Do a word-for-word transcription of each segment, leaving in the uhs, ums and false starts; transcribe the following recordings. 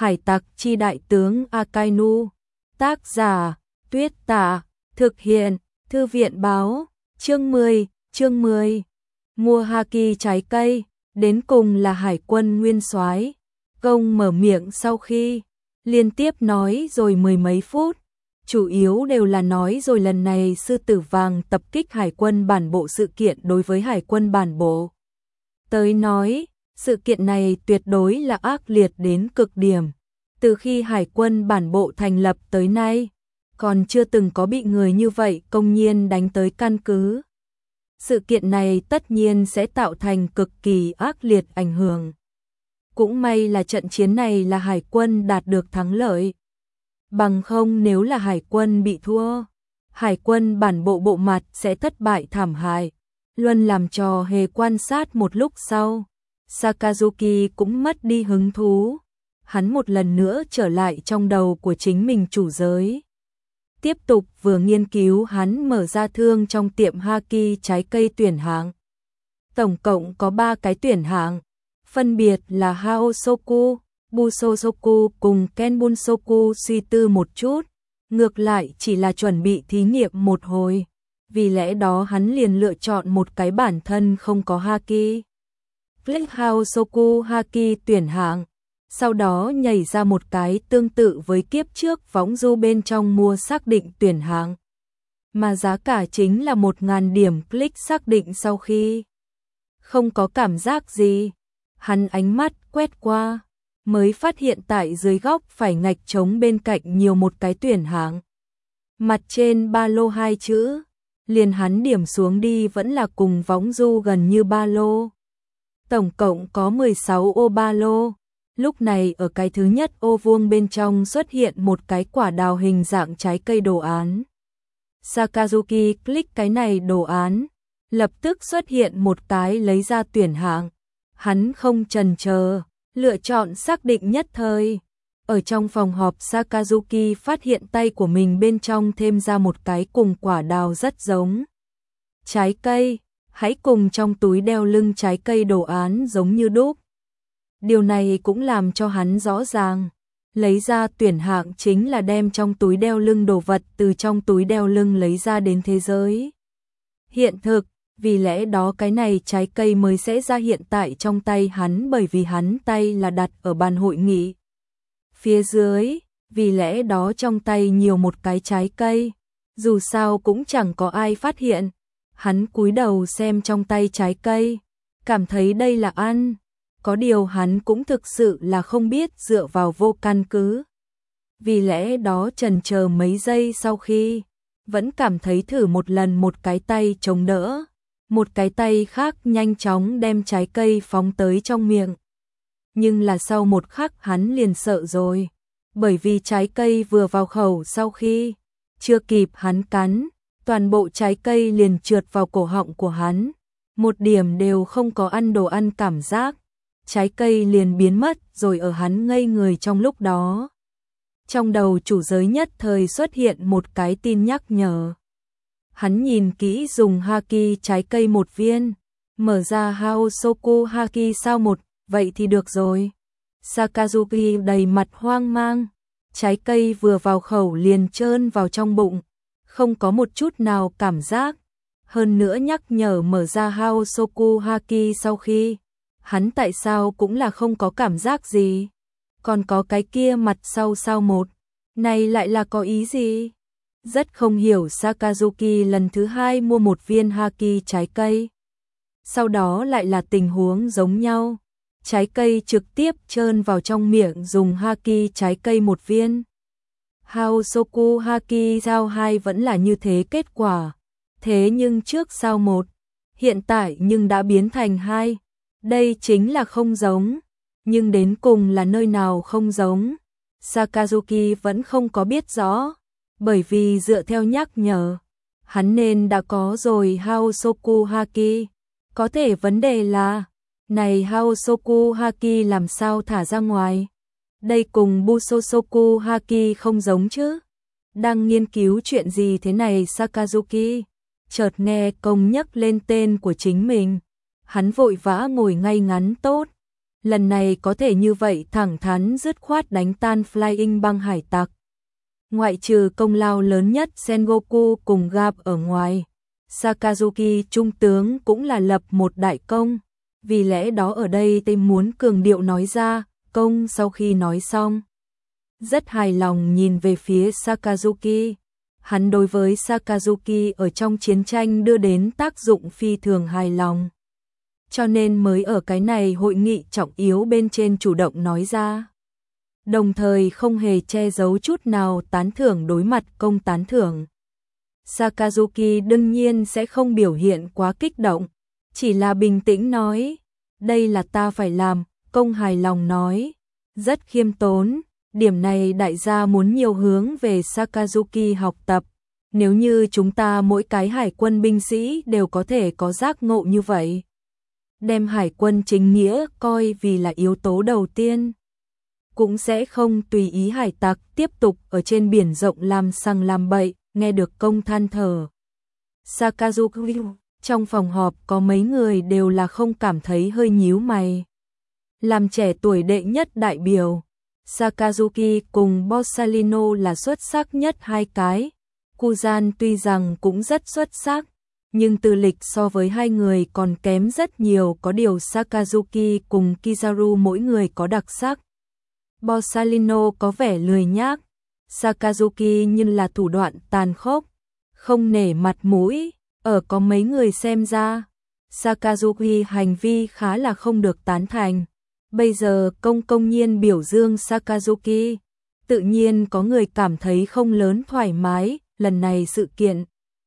Hải tặc chi đại tướng Akainu. Tác giả, Tuyết Tạ. Thực hiện, Thư viện báo. Chương mười, chương mười. Mua haki trái cây, đến cùng là hải quân nguyên soái. Gông mở miệng sau khi liên tiếp nói rồi mười mấy phút, chủ yếu đều là nói rồi lần này sư tử vàng tập kích hải quân bản bộ sự kiện đối với hải quân bản bộ. Tới nói, sự kiện này tuyệt đối là ác liệt đến cực điểm. Từ khi hải quân bản bộ thành lập tới nay, còn chưa từng có bị người như vậy công nhiên đánh tới căn cứ. Sự kiện này tất nhiên sẽ tạo thành cực kỳ ác liệt ảnh hưởng. Cũng may là trận chiến này là hải quân đạt được thắng lợi. Bằng không nếu là hải quân bị thua, hải quân bản bộ bộ mặt sẽ thất bại thảm hại. Luân làm trò hề quan sát một lúc sau, Sakazuki cũng mất đi hứng thú. Hắn một lần nữa trở lại trong đầu của chính mình chủ giới. Tiếp tục vừa nghiên cứu hắn mở ra thương trong tiệm haki trái cây tuyển hạng. Tổng cộng có ba cái tuyển hạng, phân biệt là Haosoku, Busosoku cùng Kenbunsoku. Suy tư một chút, ngược lại chỉ là chuẩn bị thí nghiệm một hồi. Vì lẽ đó hắn liền lựa chọn một cái bản thân không có haki. Click Haosoku haki tuyển hạng. Sau đó nhảy ra một cái tương tự với kiếp trước võng du bên trong mua xác định tuyển hạng. Mà giá cả chính là một nghìn điểm. Click xác định sau khi không có cảm giác gì, hắn ánh mắt quét qua, mới phát hiện tại dưới góc phải ngạch trống bên cạnh nhiều một cái tuyển hạng. Mặt trên ba lô hai chữ, liền hắn điểm xuống đi vẫn là cùng võng du gần như ba lô. Tổng cộng có mười sáu ô ba lô. Lúc này ở cái thứ nhất ô vuông bên trong xuất hiện một cái quả đào hình dạng trái cây đồ án. Sakazuki click cái này đồ án, lập tức xuất hiện một cái lấy ra tuyển hạng. Hắn không chần chờ, lựa chọn xác định nhất thời. Ở trong phòng họp Sakazuki phát hiện tay của mình bên trong thêm ra một cái cùng quả đào rất giống. Trái cây, hãy cùng trong túi đeo lưng trái cây đồ án giống như đúc. Điều này cũng làm cho hắn rõ ràng, lấy ra tuyển hạng chính là đem trong túi đeo lưng đồ vật từ trong túi đeo lưng lấy ra đến thế giới hiện thực, vì lẽ đó cái này trái cây mới sẽ ra hiện tại trong tay hắn, bởi vì hắn tay là đặt ở bàn hội nghị phía dưới, vì lẽ đó trong tay nhiều một cái trái cây, dù sao cũng chẳng có ai phát hiện. Hắn cúi đầu xem trong tay trái cây, cảm thấy đây là ăn. Có điều hắn cũng thực sự là không biết dựa vào vô căn cứ. Vì lẽ đó chần chờ mấy giây sau khi, vẫn cảm thấy thử một lần một cái tay chống đỡ, một cái tay khác nhanh chóng đem trái cây phóng tới trong miệng. Nhưng là sau một khắc hắn liền sợ rồi, bởi vì trái cây vừa vào khẩu sau khi, chưa kịp hắn cắn, toàn bộ trái cây liền trượt vào cổ họng của hắn, một điểm đều không có ăn đồ ăn cảm giác. Trái cây liền biến mất rồi ở hắn ngây người trong lúc đó. Trong đầu chủ giới nhất thời xuất hiện một cái tin nhắc nhở. Hắn nhìn kỹ dùng haki trái cây một viên, mở ra Haosoku haki sao một, vậy thì được rồi. Sakazuki đầy mặt hoang mang, trái cây vừa vào khẩu liền trơn vào trong bụng, không có một chút nào cảm giác. Hơn nữa nhắc nhở mở ra Haosoku haki sau khi, hắn tại sao cũng là không có cảm giác gì. Còn có cái kia mặt sau sao một, này lại là có ý gì? Rất không hiểu. Sakazuki lần thứ hai mua một viên haki trái cây. Sau đó lại là tình huống giống nhau. Trái cây trực tiếp trơn vào trong miệng dùng haki trái cây một viên. Haosoku haki sao hai vẫn là như thế kết quả. Thế nhưng trước sao một, hiện tại nhưng đã biến thành hai. Đây chính là không giống, nhưng đến cùng là nơi nào không giống, Sakazuki vẫn không có biết rõ, bởi vì dựa theo nhắc nhở, hắn nên đã có rồi Haosoku haki. Có thể vấn đề là, này Haosoku haki làm sao thả ra ngoài? Đây cùng Busosoku haki không giống chứ? Đang nghiên cứu chuyện gì thế này Sakazuki? Chợt nghe công nhắc lên tên của chính mình. Hắn vội vã ngồi ngay ngắn tốt, lần này có thể như vậy thẳng thắn dứt khoát đánh tan Flying băng hải tặc. Ngoại trừ công lao lớn nhất Sengoku cùng Garp ở ngoài, Sakazuki trung tướng cũng là lập một đại công, vì lẽ đó ở đây tôi muốn cường điệu nói ra, công sau khi nói xong. Rất hài lòng nhìn về phía Sakazuki, hắn đối với Sakazuki ở trong chiến tranh đưa đến tác dụng phi thường hài lòng. Cho nên mới ở cái này hội nghị trọng yếu bên trên chủ động nói ra. Đồng thời không hề che giấu chút nào tán thưởng đối mặt công tán thưởng. Sakazuki đương nhiên sẽ không biểu hiện quá kích động, chỉ là bình tĩnh nói, đây là ta phải làm, công hài lòng nói, rất khiêm tốn, điểm này đại gia muốn nhiều hướng về Sakazuki học tập, nếu như chúng ta mỗi cái hải quân binh sĩ đều có thể có giác ngộ như vậy. Đem hải quân chính nghĩa coi vì là yếu tố đầu tiên. Cũng sẽ không tùy ý hải tặc tiếp tục ở trên biển rộng làm sằng làm bậy, nghe được công than thở. Sakazuki, trong phòng họp có mấy người đều là không cảm thấy hơi nhíu mày. Làm trẻ tuổi đệ nhất đại biểu, Sakazuki cùng Borsalino là xuất sắc nhất hai cái. Kuzan tuy rằng cũng rất xuất sắc, nhưng tư lịch so với hai người còn kém rất nhiều, có điều Sakazuki cùng Kizaru mỗi người có đặc sắc. Borsalino có vẻ lười nhác, Sakazuki như là thủ đoạn tàn khốc, không nể mặt mũi, ở có mấy người xem ra, Sakazuki hành vi khá là không được tán thành. Bây giờ công công nhiên biểu dương Sakazuki, tự nhiên có người cảm thấy không lớn thoải mái, lần này sự kiện.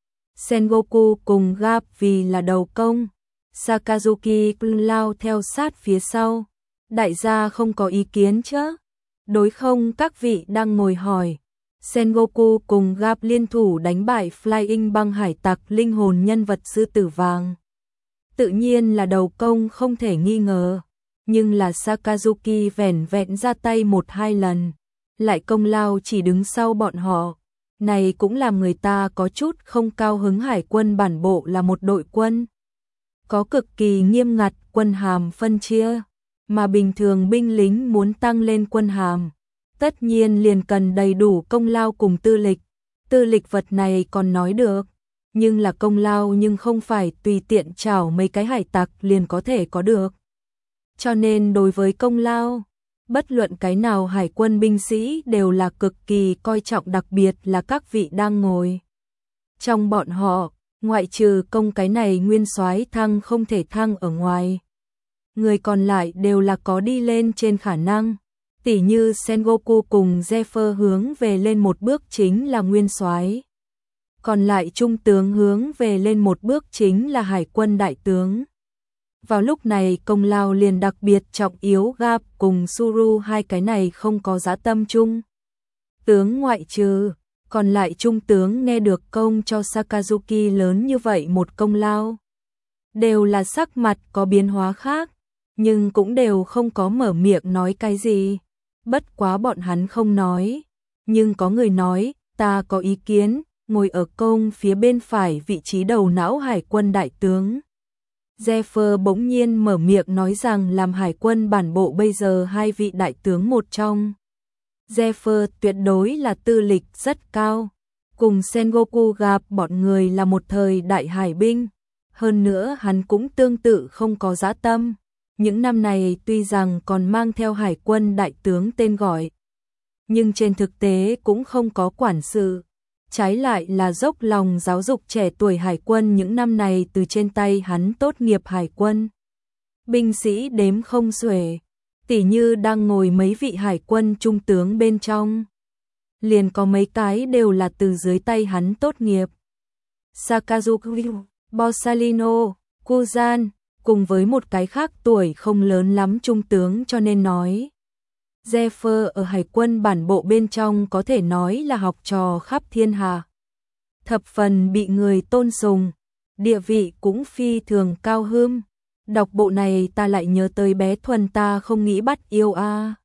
Sengoku cùng Garp vì là đầu công, Sakazuki lao theo sát phía sau, đại gia không có ý kiến chứ? Đối không, các vị đang ngồi hỏi. Sengoku cùng Garp liên thủ đánh bại Flying băng hải tặc linh hồn nhân vật sư tử vàng. Tự nhiên là đầu công không thể nghi ngờ, nhưng là Sakazuki vẻn vẹn ra tay một hai lần, lại công lao chỉ đứng sau bọn họ. Này cũng làm người ta có chút không cao hứng. Hải quân bản bộ là một đội quân, có cực kỳ nghiêm ngặt quân hàm phân chia, mà bình thường binh lính muốn tăng lên quân hàm, tất nhiên liền cần đầy đủ công lao cùng tư lịch. Tư lịch vật này còn nói được, nhưng là công lao nhưng không phải tùy tiện chảo mấy cái hải tặc liền có thể có được. Cho nên đối với công lao, bất luận cái nào hải quân binh sĩ đều là cực kỳ coi trọng, đặc biệt là các vị đang ngồi. Trong bọn họ, ngoại trừ công cái này nguyên soái thăng không thể thăng ở ngoài, người còn lại đều là có đi lên trên khả năng. Tỉ như Sengoku cùng Zephyr hướng về lên một bước chính là nguyên soái, còn lại trung tướng hướng về lên một bước chính là hải quân đại tướng. Vào lúc này công lao liền đặc biệt trọng yếu. Garp cùng Suru hai cái này không có dã tâm chung tướng, ngoại trừ còn lại trung tướng nghe được công cho Sakazuki lớn như vậy một công lao, đều là sắc mặt có biến hóa khác, nhưng cũng đều không có mở miệng nói cái gì. Bất quá bọn hắn không nói, nhưng có người nói, ta có ý kiến, ngồi ở công phía bên phải vị trí đầu não hải quân đại tướng. Zephyr bỗng nhiên mở miệng nói rằng làm hải quân bản bộ bây giờ hai vị đại tướng một trong. Zephyr tuyệt đối là tư lịch rất cao, cùng Sengoku gặp bọn người là một thời đại hải binh, hơn nữa hắn cũng tương tự không có dã tâm. Những năm này tuy rằng còn mang theo hải quân đại tướng tên gọi, nhưng trên thực tế cũng không có quản sự. Trái lại là dốc lòng giáo dục trẻ tuổi hải quân, những năm này từ trên tay hắn tốt nghiệp hải quân. Binh sĩ đếm không xuể, tỉ như đang ngồi mấy vị hải quân trung tướng bên trong, liền có mấy cái đều là từ dưới tay hắn tốt nghiệp. Sakazuki, Borsalino, Kuzan, cùng với một cái khác tuổi không lớn lắm trung tướng, cho nên nói Zephyr ở hải quân bản bộ bên trong có thể nói là học trò khắp thiên hạ, thập phần bị người tôn sùng, địa vị cũng phi thường cao hưm. Đọc bộ này ta lại nhớ tới bé Thuần ta không nghĩ bắt yêu a.